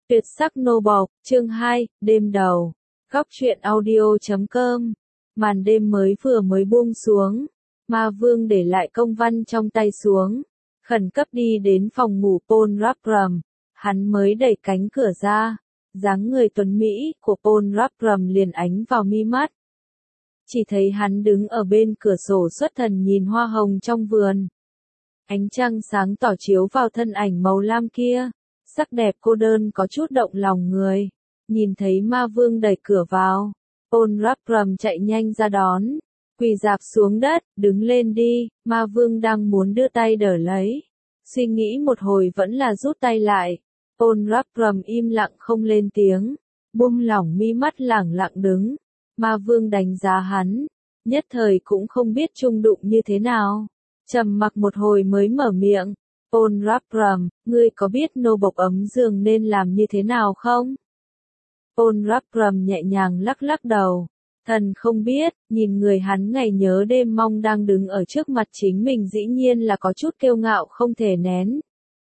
Tuyệt sắc nô bộc, chương 2, đêm đầu. Góc truyện audio.com. Màn đêm mới buông xuống. Ma Vương để lại công văn trong tay xuống. Khẩn cấp đi đến phòng ngủ Paul Rubram. Hắn mới đẩy cánh cửa ra. Dáng người tuấn Mỹ của Paul Rubram liền ánh vào mi mắt. Chỉ thấy hắn đứng ở bên cửa sổ xuất thần nhìn hoa hồng trong vườn. Ánh trăng sáng tỏ chiếu vào thân ảnh màu lam kia. Sắc đẹp cô đơn có chút động lòng người. Nhìn thấy Ma Vương đẩy cửa vào, Paul Rubram chạy nhanh ra đón. Quỳ rạp xuống đất, đứng lên đi. Ma Vương đang muốn đưa tay đỡ lấy. Suy nghĩ một hồi vẫn là rút tay lại. Paul Rubram im lặng không lên tiếng. Buông lỏng mi mắt lẳng lặng đứng. Ma Vương đánh giá hắn. Nhất thời cũng không biết chung đụng như thế nào. Trầm mặc một hồi mới mở miệng. Paul Rubram, ngươi có biết nô bộc ấm giường nên làm như thế nào không? Paul Rubram nhẹ nhàng lắc lắc đầu. Thần không biết, nhìn người hắn ngày nhớ đêm mong đang đứng ở trước mặt chính mình dĩ nhiên là có chút kiêu ngạo không thể nén.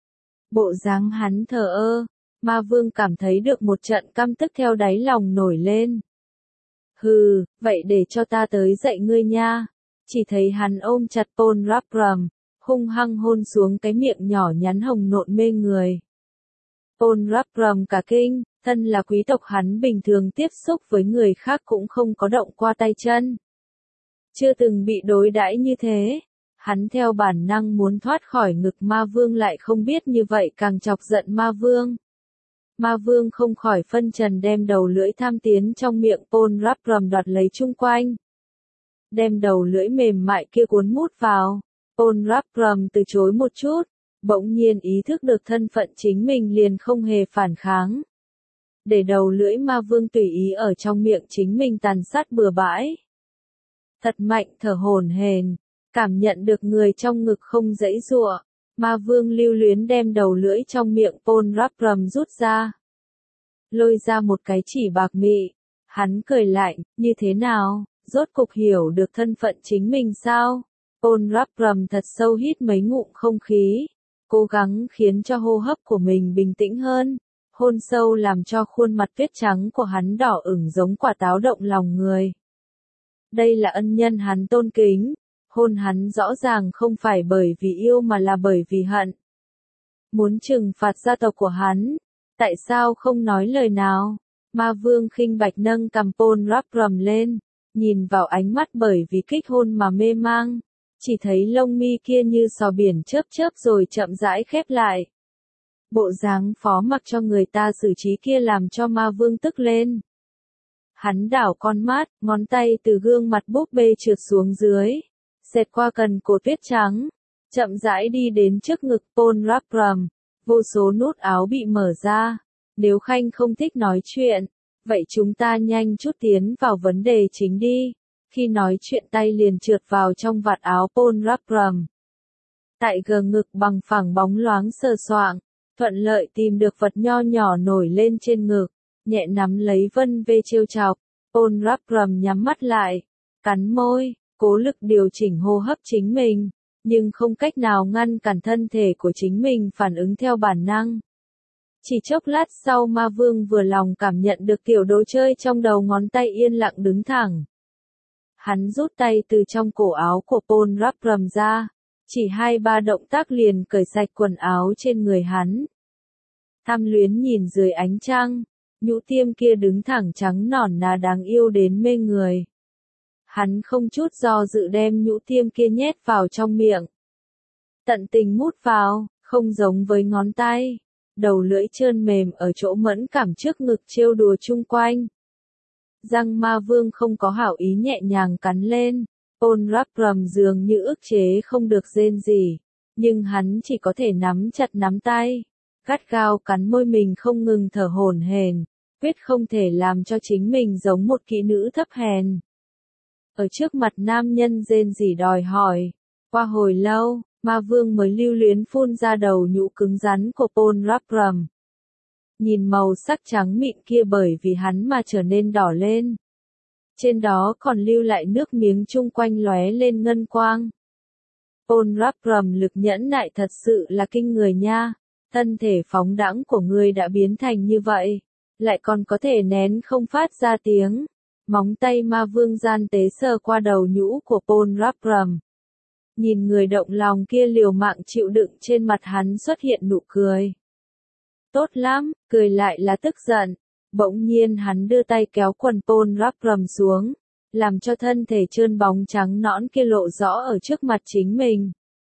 Bộ dáng hắn thờ ơ, Ma Vương cảm thấy được một trận căm tức theo đáy lòng nổi lên. Hừ, vậy để cho ta tới dạy ngươi nha. Chỉ thấy hắn ôm chặt Paul Rubram, hung hăng hôn xuống cái miệng nhỏ nhắn hồng nộn mê người. Paul Rubram cả kinh, thân là quý tộc hắn bình thường tiếp xúc với người khác cũng không có động qua tay chân. Chưa từng bị đối đãi như thế, hắn theo bản năng muốn thoát khỏi ngực Ma Vương lại không biết như vậy càng chọc giận Ma Vương. Ma Vương không khỏi phân trần đem đầu lưỡi tham tiến trong miệng Paul Rubram đoạt lấy chung quanh. Đem đầu lưỡi mềm mại kia cuốn mút vào. Paul Rubram từ chối một chút, bỗng nhiên ý thức được thân phận chính mình liền không hề phản kháng. Để đầu lưỡi Ma Vương tùy ý ở trong miệng chính mình tàn sát bừa bãi. Thật mạnh thở hổn hển, cảm nhận được người trong ngực không giãy giụa, Ma Vương lưu luyến đem đầu lưỡi trong miệng Paul Rubram rút ra. Lôi ra một cái chỉ bạc mị, hắn cười lạnh, như thế nào, rốt cục hiểu được thân phận chính mình sao? Paul Rubram thật sâu hít mấy ngụm không khí, cố gắng khiến cho hô hấp của mình bình tĩnh hơn. Hôn sâu làm cho khuôn mặt tuyết trắng của hắn đỏ ửng giống quả táo động lòng người. Đây là ân nhân hắn tôn kính, hôn hắn rõ ràng không phải bởi vì yêu mà là bởi vì hận. Muốn trừng phạt gia tộc của hắn, tại sao không nói lời nào? Ma Vương khinh bạch nâng cằm Paul Rubram lên, nhìn vào ánh mắt bởi vì kích hôn mà mê mang. Chỉ thấy lông mi kia như sò biển chớp chớp rồi chậm rãi khép lại. Bộ dáng phó mặc cho người ta xử trí kia làm cho Ma Vương tức lên. Hắn đảo con mắt, ngón tay từ gương mặt búp bê trượt xuống dưới, xẹt qua cần cổ tuyết trắng, chậm rãi đi đến trước ngực Paul Rubram. Vô số nút áo bị mở ra. Nếu Khanh không thích nói chuyện, vậy chúng ta nhanh chút tiến vào vấn đề chính đi. Khi nói chuyện tay liền trượt vào trong vạt áo Paul Rubram. Tại gờ ngực bằng phẳng bóng loáng sờ soạng, thuận lợi tìm được vật nho nhỏ nổi lên trên ngực, nhẹ nắm lấy vân vê trêu chọc. Paul Rubram nhắm mắt lại, cắn môi, cố lực điều chỉnh hô hấp chính mình, nhưng không cách nào ngăn cản thân thể của chính mình phản ứng theo bản năng. Chỉ chốc lát sau Ma Vương vừa lòng cảm nhận được tiểu đồ chơi trong đầu ngón tay yên lặng đứng thẳng. Hắn rút tay từ trong cổ áo của Paul Rubram ra, chỉ 2-3 động tác liền cởi sạch quần áo trên người hắn. Tham luyến nhìn dưới ánh trăng, nhũ tiêm kia đứng thẳng trắng nõn nà đáng yêu đến mê người. Hắn không chút do dự đem nhũ tiêm kia nhét vào trong miệng. Tận tình mút vào, không giống với ngón tay. Đầu lưỡi trơn mềm ở chỗ mẫn cảm trước ngực trêu đùa chung quanh. Răng Ma Vương không có hảo ý nhẹ nhàng cắn lên. Paul Rubram dường như ức chế không được rên rỉ, nhưng hắn chỉ có thể nắm chặt nắm tay, gắt gao cắn môi mình không ngừng thở hổn hển, quyết không thể làm cho chính mình giống một kỹ nữ thấp hèn. Ở trước mặt nam nhân rên rỉ đòi hỏi, qua hồi lâu, Ma Vương mới lưu luyến phun ra đầu nhũ cứng rắn của Paul Rubram. Nhìn màu sắc trắng mịn kia bởi vì hắn mà trở nên đỏ lên. Trên đó còn lưu lại nước miếng chung quanh lóe lên ngân quang. Paul Rubram lực nhẫn nại thật sự là kinh người nha. thân thể phóng đãng của ngươi đã biến thành như vậy, lại còn có thể nén không phát ra tiếng. Móng tay ma vương gian tế sờ qua đầu nhũ của Paul Rapram. Nhìn người động lòng kia liều mạng chịu đựng, trên mặt hắn xuất hiện nụ cười. Tốt lắm, cười lại là tức giận. Bỗng nhiên hắn đưa tay kéo quần Paul Rapram xuống, làm cho thân thể trơn bóng trắng nõn kia lộ rõ ở trước mặt chính mình.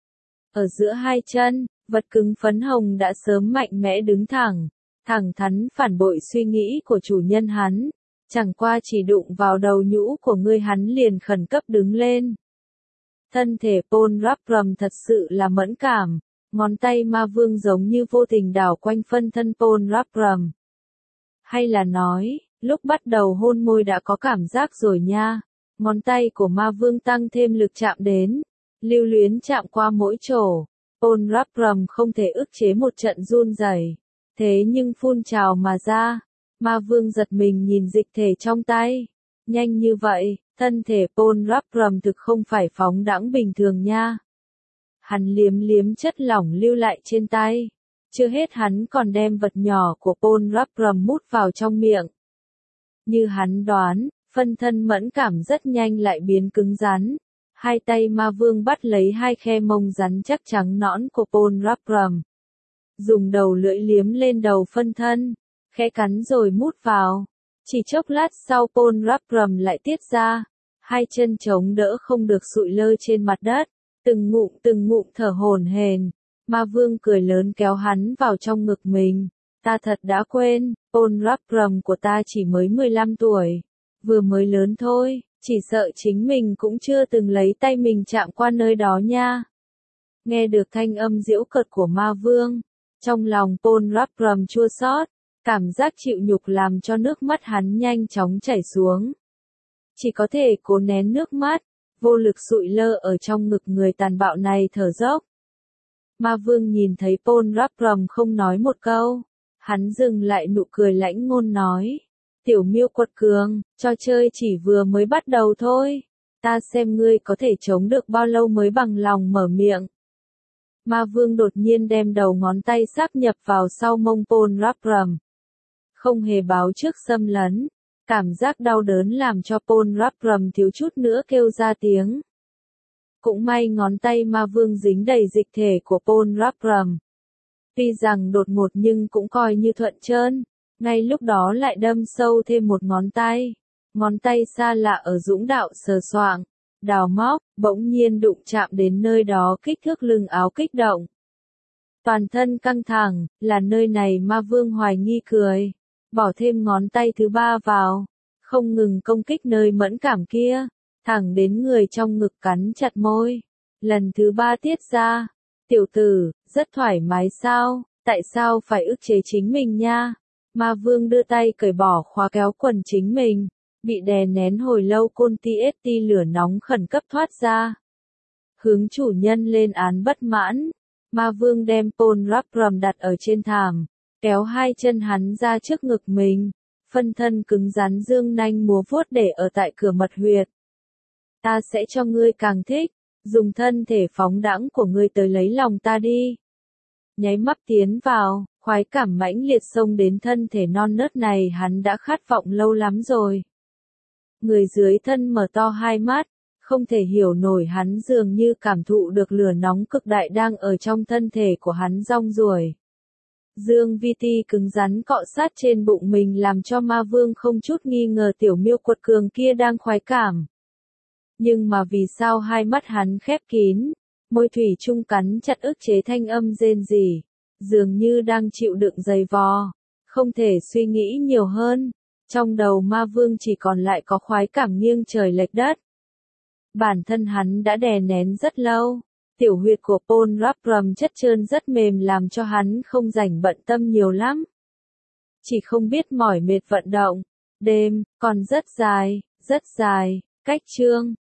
Ở giữa hai chân, vật cứng phấn hồng đã sớm mạnh mẽ đứng thẳng, thẳng thắn phản bội suy nghĩ của chủ nhân hắn. Chẳng qua chỉ đụng vào đầu nhũ của ngươi hắn liền khẩn cấp đứng lên. Thân thể Paul Rapram thật sự là mẫn cảm, ngón tay ma vương giống như vô tình đảo quanh phân thân Paul Rapram. Hay là nói, lúc bắt đầu hôn môi đã có cảm giác rồi nha. Ngón tay của ma vương tăng thêm lực chạm đến, lưu luyến chạm qua mỗi chỗ. Paul Rapram không thể ức chế một trận run rẩy, thế nhưng phun trào mà ra. Ma vương giật mình nhìn dịch thể trong tay. Nhanh như vậy, thân thể Paul Rapram thực không phải phóng đãng bình thường nha. Hắn liếm liếm chất lỏng lưu lại trên tay. Chưa hết hắn còn đem vật nhỏ của Paul Rapram mút vào trong miệng. Như hắn đoán, phân thân mẫn cảm rất nhanh lại biến cứng rắn. Hai tay ma vương bắt lấy hai khe mông rắn chắc trắng nõn của Paul Rapram. Dùng đầu lưỡi liếm lên đầu phân thân, khẽ cắn rồi mút vào. Chỉ chốc lát sau Paul Rapram lại tiết ra. Hai chân chống đỡ không được sụi lơ trên mặt đất, từng ngụm thở hổn hển. Ma vương cười lớn kéo hắn vào trong ngực mình. Ta thật đã quên, Paul Rapram của ta chỉ mới 15 tuổi. Vừa mới lớn thôi, chỉ sợ chính mình cũng chưa từng lấy tay mình chạm qua nơi đó nha. Nghe được thanh âm giễu cợt của ma vương, trong lòng Paul Rapram chua xót, cảm giác chịu nhục làm cho nước mắt hắn nhanh chóng chảy xuống. Chỉ có thể cố nén nước mắt, vô lực sụi lơ ở trong ngực người tàn bạo này thở dốc. Ma vương nhìn thấy Paul Rapram không nói một câu, hắn dừng lại nụ cười lãnh ngôn nói. Tiểu miêu quật cường, trò chơi chỉ vừa mới bắt đầu thôi. Ta xem ngươi có thể chống được bao lâu mới bằng lòng mở miệng. Ma vương đột nhiên đem đầu ngón tay sáp nhập vào sau mông Paul Rapram. Không hề báo trước xâm lấn. Cảm giác đau đớn làm cho Paul Rapram thiếu chút nữa kêu ra tiếng. Cũng may ngón tay ma vương dính đầy dịch thể của Paul Rapram. Tuy rằng đột ngột nhưng cũng coi như thuận trơn. Ngay lúc đó lại đâm sâu thêm một ngón tay. Ngón tay xa lạ ở dũng đạo sờ soạng, đào móc, bỗng nhiên đụng chạm đến nơi đó kích thước lưng áo kích động. Toàn thân căng thẳng, là nơi này ma vương hoài nghi cười. Bỏ thêm ngón tay thứ ba vào. Không ngừng công kích nơi mẫn cảm kia. Thẳng đến người trong ngực cắn chặt môi. Lần thứ ba tiết ra. Tiểu tử, rất thoải mái sao, tại sao phải ức chế chính mình nha? Ma vương đưa tay cởi bỏ khóa kéo quần chính mình. Bị đè nén hồi lâu côn ti lửa nóng khẩn cấp thoát ra. Hướng chủ nhân lên án bất mãn. Ma vương đem Paul Rapram đặt ở trên thảm. Kéo hai chân hắn ra trước ngực mình. Phân thân cứng rắn dương nanh múa vuốt để ở tại cửa mật huyệt. Ta sẽ cho ngươi càng thích. Dùng thân thể phóng đãng của ngươi tới lấy lòng ta đi. Nháy mắt tiến vào, khoái cảm mãnh liệt xông đến thân thể non nớt này hắn đã khát vọng lâu lắm rồi. Người dưới thân mở to hai mắt, không thể hiểu nổi hắn dường như cảm thụ được lửa nóng cực đại đang ở trong thân thể của hắn rong ruổi. Dương vi ti cứng rắn cọ sát trên bụng mình làm cho ma vương không chút nghi ngờ tiểu miêu quật cường kia đang khoái cảm. Nhưng mà vì sao hai mắt hắn khép kín, môi thủy chung cắn chặt ức chế thanh âm rên rỉ, dường như đang chịu đựng dày vò, không thể suy nghĩ nhiều hơn. Trong đầu ma vương chỉ còn lại có khoái cảm nghiêng trời lệch đất. Bản thân hắn đã đè nén rất lâu, tiểu huyệt của Paul Rapram chất trơn rất mềm làm cho hắn không rảnh bận tâm nhiều lắm. Chỉ không biết mỏi mệt vận động, đêm còn rất dài, cách chương.